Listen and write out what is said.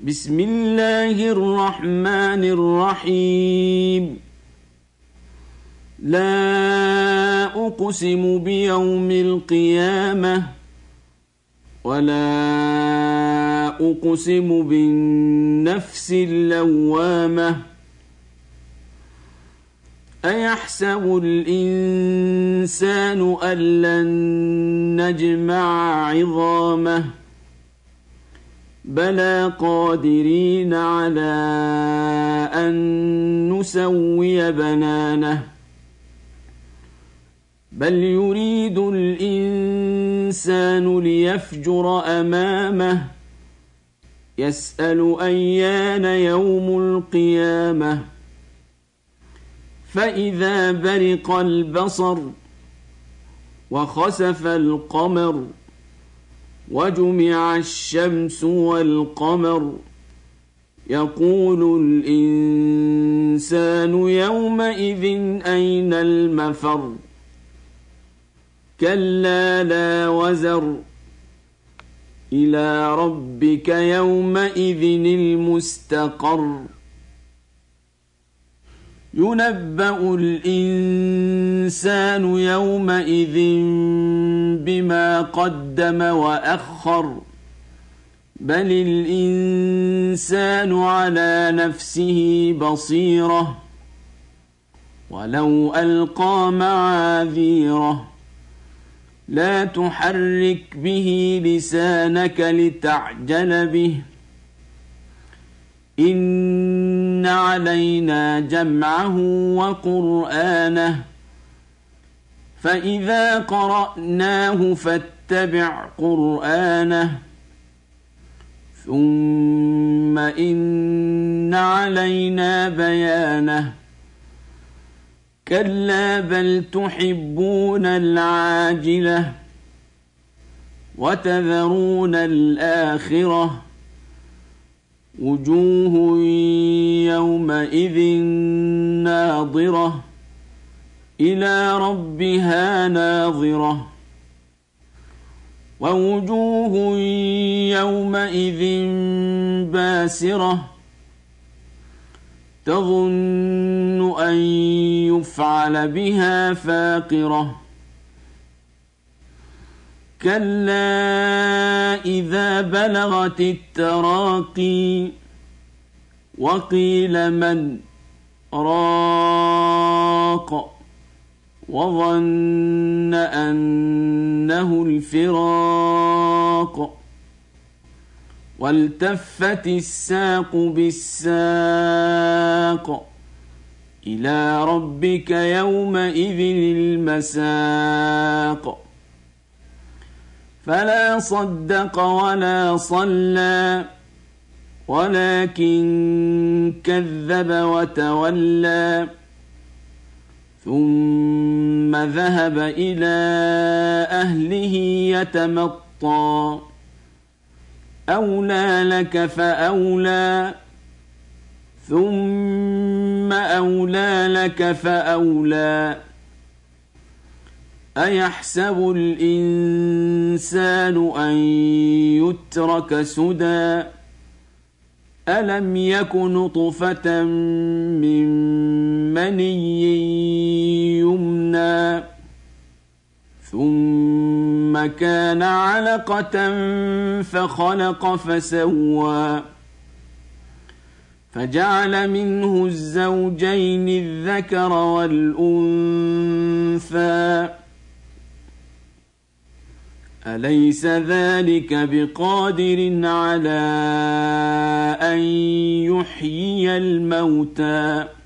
بسم الله الرحمن الرحيم. لا أقسم بيوم القيامة ولا أقسم بالنفس اللوامة أيحسب الإنسان أن لن نجمع عظامه بلى قادرين على أن نسوي بنانه بل يريد الإنسان ليفجر أمامه يسأل أيان يوم القيامة فإذا برق البصر وخسف القمر وجمع الشمس والقمر يقول الإنسان يومئذ أين المفر كلا لا وزر إلى ربك يومئذ المستقر ينبأ الإنسان يومئذ بما قدم وأخر بل الإنسان على نفسه بصيرة ولو ألقى معاذيره لا تحرك به لسانك لتعجل به إن علينا جمعه وقرآنه فإذا قرأناه فاتبع قرآنه ثم إن علينا بيانه كلا بل تحبون العاجلة وتذرون الآخرة وجوه يومئذ ناظرة إلى ربها ناظرة ووجوه يومئذ باسرة تظن أن يفعل بها فاقرة كلا إذا بلغت التراقي وقيل من راق وظن أنه الفراق والتفت الساق بالساق إلى ربك يومئذ المساق فلا صدق ولا صلى ولكن كذب وتولى ثم ذهب إلى أهله يتمطى أولى لك فأولى ثم أولى لك فأولى أيحسب الإنسان أن يترك سدى ألم يك نطفة من مني يمنى ثم كان علقة فخلق فسوى فجعل منه الزوجين الذكر والأنثى أليس ذلك بقادر على أن يحيي الموتى